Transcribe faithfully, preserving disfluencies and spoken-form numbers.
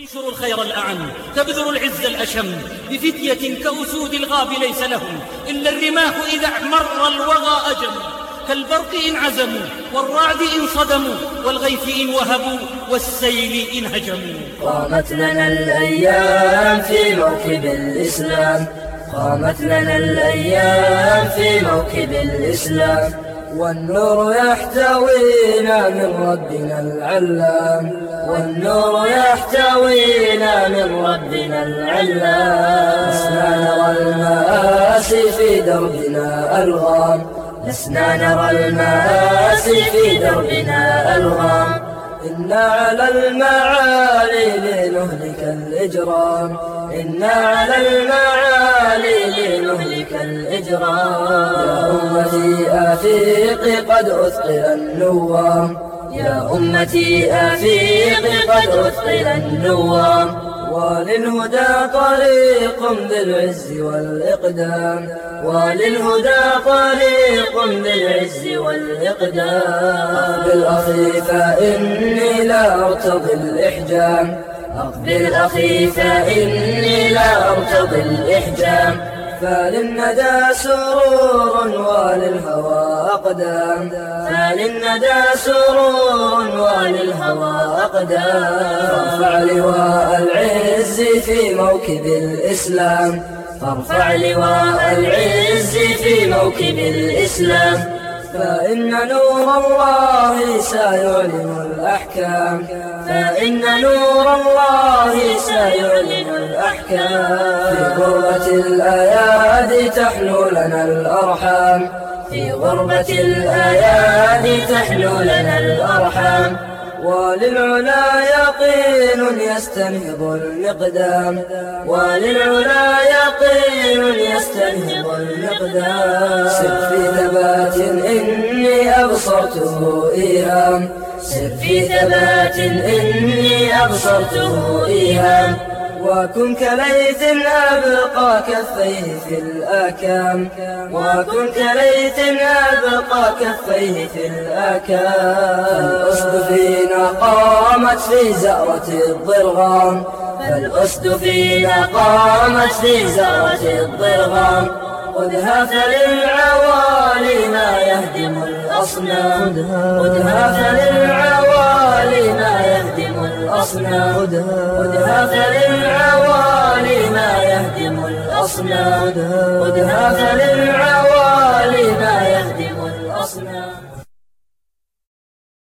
انشروا الخير الأعم، تبذروا العز الأشم، بفتية كأسود الغاب ليس لهم إلا الرماح إذا احمر الوغى أجم. كالبرق إن عزموا، والرعد إن صدموا، والغيث إن وهبوا، والسيل إن هجموا. قامت لنا الأيام في موكب الإسلام، قامت لنا الأيام في موكب الإسلام، والنور يحتوينا من ربنا العلام، والنور يحتوينا من ربنا العلام. لسنا نرى المآسي في دربنا ألغام، لسنا نرى المآسي في دربنا ألغام. إنا على المعالي لنهلك الإجرام، إنا على المعالي لنهلك الإجرام. يا أمتي أفيقي قد أثقل النوام، يا أمتي أفيقي قد أثقل النوام. وللهدى طريق بالعز والإقدام، وللهدى طريق بالعز والإقدام. أقبل أخي فإني لا أرتضي الإحجام، أقبل أخي فإني لا أرتضي الإحجام. فللندى سرور وللهوى أقدام، فللندى سرور وللهوى أقدام. فارفع لواء العز في موكب الإسلام، فارفع لواء العز في موكب الإسلام. فإن نور الله سيعلن الأحكام، فإن نور الله سيعلن الأحكام. في غربة الأيادي تحلو لنا الأرحام، في غربة الأيادي تحلو لنا الأرحام. وللعلا يقين يستنهض المقدام، وللعلا يقين يستنهض المقدام. سر في ثبات إني أبصرته إيهام، سر في ثبات إني أبصرته إيهام. وكن كليث أبقى كفيه في الآكام، وكن كليث أبقى كفيه في الآكام. فالأسد فينا قامت في زأرة الضرغام، فالأسد فينا قامت في زأرة الضرغام. خذها فللعوالي ما يهدم الأصنام، خذها فللعوالي ما يهدم الأصنام، خذها فللعوالي ما يهدم الأصنام، خذها فللعوالي